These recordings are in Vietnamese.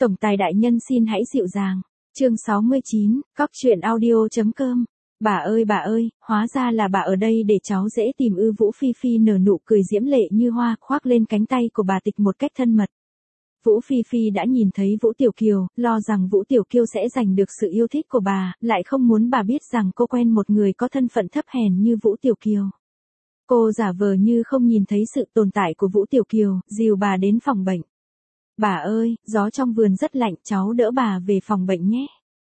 Tổng tài đại nhân xin hãy dịu dàng. Chương 69, Cóc truyện audio.com. Bà ơi, hóa ra là bà ở đây để cháu dễ tìm ư. Vũ Phi Phi nở nụ cười diễm lệ như hoa, khoác lên cánh tay của bà Tịch một cách thân mật. Vũ Phi Phi đã nhìn thấy Vũ Tiểu Kiều, lo rằng Vũ Tiểu Kiều sẽ giành được sự yêu thích của bà, lại không muốn bà biết rằng cô quen một người có thân phận thấp hèn như Vũ Tiểu Kiều. Cô giả vờ như không nhìn thấy sự tồn tại của Vũ Tiểu Kiều, dìu bà đến phòng bệnh. Bà ơi, gió trong vườn rất lạnh, cháu đỡ bà về phòng bệnh nhé.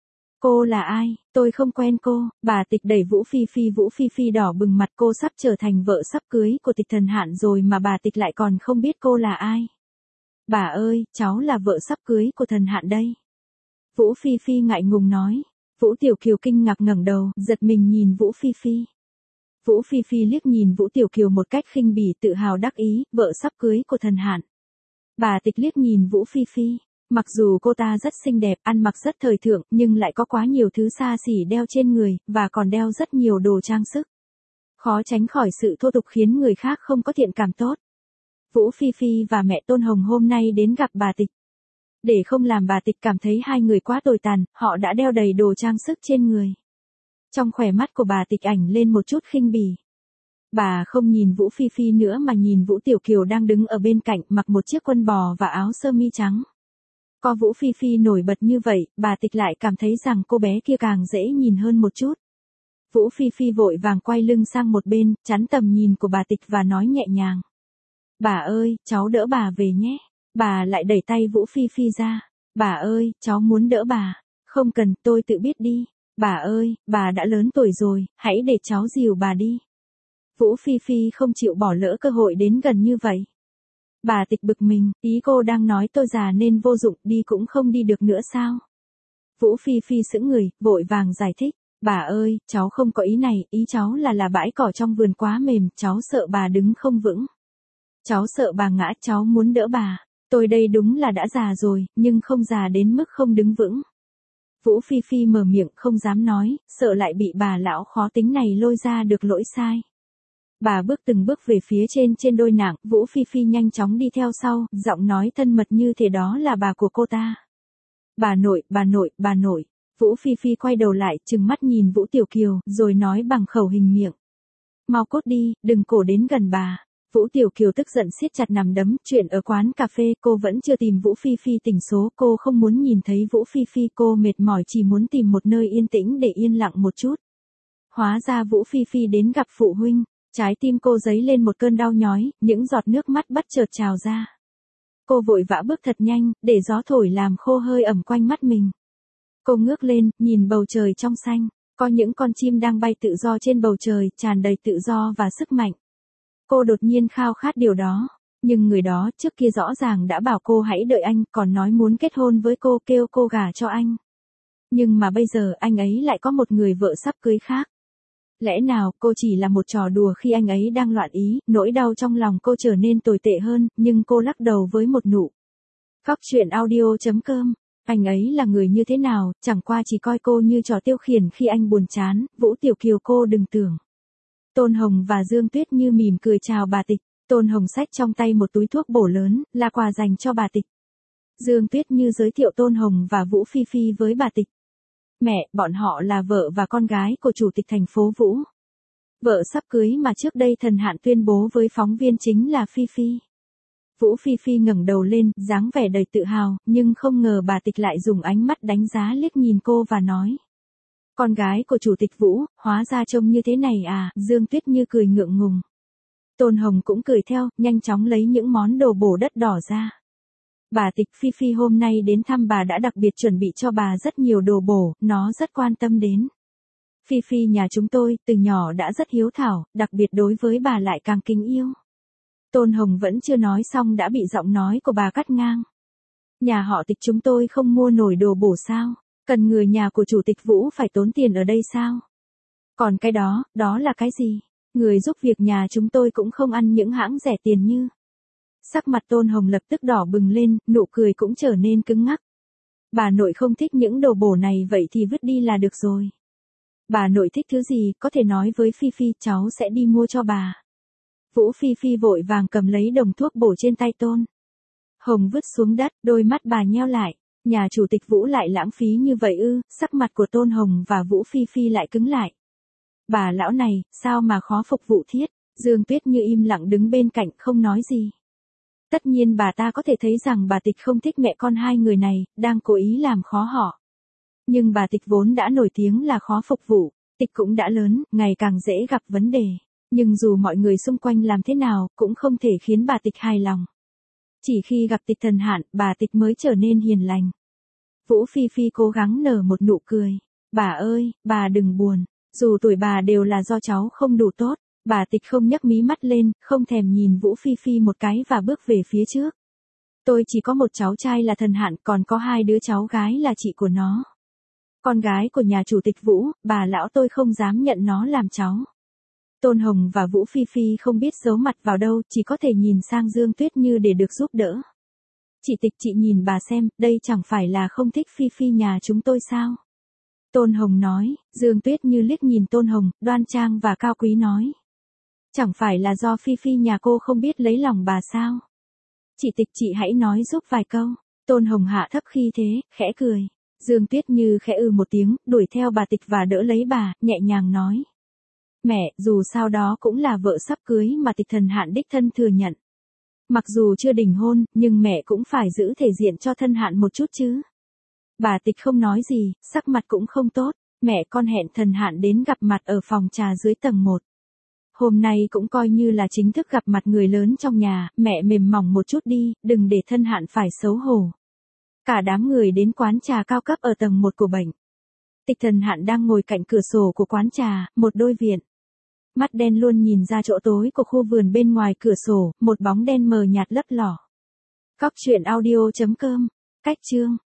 Cô là ai? Tôi không quen cô. Bà Tịch đẩy Vũ Phi Phi đỏ bừng mặt, cô sắp trở thành vợ sắp cưới của Tịch Thần Hạn rồi mà bà Tịch lại còn không biết cô là ai. Bà ơi, cháu là vợ sắp cưới của Thần Hạn đây. Vũ Phi Phi ngại ngùng nói. Vũ Tiểu Kiều kinh ngạc ngẩng đầu, giật mình nhìn Vũ Phi Phi. Vũ Phi Phi liếc nhìn Vũ Tiểu Kiều một cách khinh bỉ, tự hào đắc ý, vợ sắp cưới của Thần Hạn. Bà Tịch liếc nhìn Vũ Phi Phi. Mặc dù cô ta rất xinh đẹp, ăn mặc rất thời thượng, nhưng lại có quá nhiều thứ xa xỉ đeo trên người, và còn đeo rất nhiều đồ trang sức. Khó tránh khỏi sự thô tục khiến người khác không có thiện cảm tốt. Vũ Phi Phi và mẹ Tôn Hồng hôm nay đến gặp bà Tịch. Để không làm bà Tịch cảm thấy hai người quá tồi tàn, họ đã đeo đầy đồ trang sức trên người. Trong khóe mắt của bà Tịch ảnh lên một chút khinh bỉ. Bà không nhìn Vũ Phi Phi nữa mà nhìn Vũ Tiểu Kiều đang đứng ở bên cạnh, mặc một chiếc quần bò và áo sơ mi trắng. Có Vũ Phi Phi nổi bật như vậy, bà Tịch lại cảm thấy rằng cô bé kia càng dễ nhìn hơn một chút. Vũ Phi Phi vội vàng quay lưng sang một bên, chắn tầm nhìn của bà Tịch và nói nhẹ nhàng. Bà ơi, cháu đỡ bà về nhé. Bà lại đẩy tay Vũ Phi Phi ra. Bà ơi, cháu muốn đỡ bà. Không cần, tôi tự biết đi. Bà ơi, bà đã lớn tuổi rồi, hãy để cháu dìu bà đi. Vũ Phi Phi không chịu bỏ lỡ cơ hội đến gần như vậy. Bà Tịch bực mình, ý cô đang nói tôi già nên vô dụng, đi cũng không đi được nữa sao? Vũ Phi Phi sững người, vội vàng giải thích. Bà ơi, cháu không có ý này, ý cháu là bãi cỏ trong vườn quá mềm, cháu sợ bà đứng không vững. Cháu sợ bà ngã, cháu muốn đỡ bà. Tôi đây đúng là đã già rồi, nhưng không già đến mức không đứng vững. Vũ Phi Phi mở miệng không dám nói, sợ lại bị bà lão khó tính này lôi ra được lỗi sai. Bà bước từng bước về phía trên đôi nàng, Vũ Phi Phi nhanh chóng đi theo sau, giọng nói thân mật như thể đó là bà của cô ta. Bà nội. Vũ Phi Phi quay đầu lại, trừng mắt nhìn Vũ Tiểu Kiều, rồi nói bằng khẩu hình miệng. Mau cút đi, đừng cổ đến gần bà. Vũ Tiểu Kiều tức giận siết chặt nắm đấm, chuyện ở quán cà phê cô vẫn chưa tìm Vũ Phi Phi tỉnh số, cô không muốn nhìn thấy Vũ Phi Phi, cô mệt mỏi chỉ muốn tìm một nơi yên tĩnh để yên lặng một chút. Hóa ra Vũ Phi Phi đến gặp phụ huynh. Trái tim cô dấy lên một cơn đau nhói, những giọt nước mắt bất chợt trào ra. Cô vội vã bước thật nhanh, để gió thổi làm khô hơi ẩm quanh mắt mình. Cô ngước lên, nhìn bầu trời trong xanh, có những con chim đang bay tự do trên bầu trời, tràn đầy tự do và sức mạnh. Cô đột nhiên khao khát điều đó, nhưng người đó trước kia rõ ràng đã bảo cô hãy đợi anh, còn nói muốn kết hôn với cô, kêu cô gả cho anh. Nhưng mà bây giờ anh ấy lại có một người vợ sắp cưới khác. Lẽ nào cô chỉ là một trò đùa khi anh ấy đang loạn ý, nỗi đau trong lòng cô trở nên tồi tệ hơn, nhưng cô lắc đầu với một nụ. Cóc truyện audio.com. Anh ấy là người như thế nào, chẳng qua chỉ coi cô như trò tiêu khiển khi anh buồn chán, Vũ Tiểu Kiều cô đừng tưởng. Tôn Hồng và Dương Tuyết Như mỉm cười chào bà Tịch, Tôn Hồng xách trong tay một túi thuốc bổ lớn, là quà dành cho bà Tịch. Dương Tuyết Như giới thiệu Tôn Hồng và Vũ Phi Phi với bà Tịch. Mẹ, bọn họ là vợ và con gái của chủ tịch thành phố Vũ. Vợ sắp cưới mà trước đây Thần Hạn tuyên bố với phóng viên chính là Phi Phi. Vũ Phi Phi ngẩng đầu lên, dáng vẻ đầy tự hào, nhưng không ngờ bà Tịch lại dùng ánh mắt đánh giá liếc nhìn cô và nói. Con gái của chủ tịch Vũ, hóa ra trông như thế này à, Dương Tuyết Như cười ngượng ngùng. Tôn Hồng cũng cười theo, nhanh chóng lấy những món đồ bổ đất đỏ ra. Bà Tịch Phi Phi hôm nay đến thăm bà đã đặc biệt chuẩn bị cho bà rất nhiều đồ bổ, nó rất quan tâm đến. Phi Phi nhà chúng tôi, từ nhỏ đã rất hiếu thảo, đặc biệt đối với bà lại càng kính yêu. Tôn Hồng vẫn chưa nói xong đã bị giọng nói của bà cắt ngang. Nhà họ Tịch chúng tôi không mua nổi đồ bổ sao? Cần người nhà của chủ tịch Vũ phải tốn tiền ở đây sao? Còn cái đó là cái gì? Người giúp việc nhà chúng tôi cũng không ăn những hãng rẻ tiền như. Sắc mặt Tôn Hồng lập tức đỏ bừng lên, nụ cười cũng trở nên cứng ngắc. Bà nội không thích những đồ bổ này vậy thì vứt đi là được rồi. Bà nội thích thứ gì, có thể nói với Phi Phi, cháu sẽ đi mua cho bà. Vũ Phi Phi vội vàng cầm lấy đồng thuốc bổ trên tay Tôn Hồng vứt xuống đất, đôi mắt bà nheo lại. Nhà chủ tịch Vũ lại lãng phí như vậy ư? Sắc mặt của Tôn Hồng và Vũ Phi Phi lại cứng lại. Bà lão này, sao mà khó phục vụ thiết? Dương Tuyết Như im lặng đứng bên cạnh không nói gì. Tất nhiên bà ta có thể thấy rằng bà Tịch không thích mẹ con hai người này, đang cố ý làm khó họ. Nhưng bà Tịch vốn đã nổi tiếng là khó phục vụ, Tịch cũng đã lớn, ngày càng dễ gặp vấn đề. Nhưng dù mọi người xung quanh làm thế nào, cũng không thể khiến bà Tịch hài lòng. Chỉ khi gặp Tịch Thần Hạn, bà Tịch mới trở nên hiền lành. Vũ Phi Phi cố gắng nở một nụ cười. Bà ơi, bà đừng buồn. Dù tuổi bà đều là do cháu không đủ tốt. Bà Tịch không nhấc mí mắt lên, không thèm nhìn Vũ Phi Phi một cái và bước về phía trước. Tôi chỉ có một cháu trai là Thần Hạn, còn có hai đứa cháu gái là chị của nó. Con gái của nhà chủ tịch Vũ, bà lão tôi không dám nhận nó làm cháu. Tôn Hồng và Vũ Phi Phi không biết giấu mặt vào đâu, chỉ có thể nhìn sang Dương Tuyết Như để được giúp đỡ. Chị Tịch, chị nhìn bà xem, đây chẳng phải là không thích Phi Phi nhà chúng tôi sao? Tôn Hồng nói. Dương Tuyết Như liếc nhìn Tôn Hồng, đoan trang và cao quý nói. Chẳng phải là do Phi Phi nhà cô không biết lấy lòng bà sao? Chị Tịch, chị hãy nói giúp vài câu. Tôn Hồng hạ thấp khí thế, khẽ cười. Dương Tuyết Như khẽ một tiếng, đuổi theo bà Tịch và đỡ lấy bà, nhẹ nhàng nói. Mẹ, dù sao đó cũng là vợ sắp cưới mà Tịch Thần Hạn đích thân thừa nhận. Mặc dù chưa đính hôn, nhưng mẹ cũng phải giữ thể diện cho Thân Hạn một chút chứ. Bà Tịch không nói gì, sắc mặt cũng không tốt. Mẹ con hẹn Thần Hạn đến gặp mặt ở phòng trà dưới tầng 1. Hôm nay cũng coi như là chính thức gặp mặt người lớn trong nhà, mẹ mềm mỏng một chút đi, đừng để Thân Hạn phải xấu hổ. Cả đám người đến quán trà cao cấp ở tầng 1 của bệnh. Tịch Thần Hạn đang ngồi cạnh cửa sổ của quán trà, một đôi viện. Mắt đen luôn nhìn ra chỗ tối của khu vườn bên ngoài cửa sổ, một bóng đen mờ nhạt lấp lỏ. Cóc truyện audio.com. Cách chương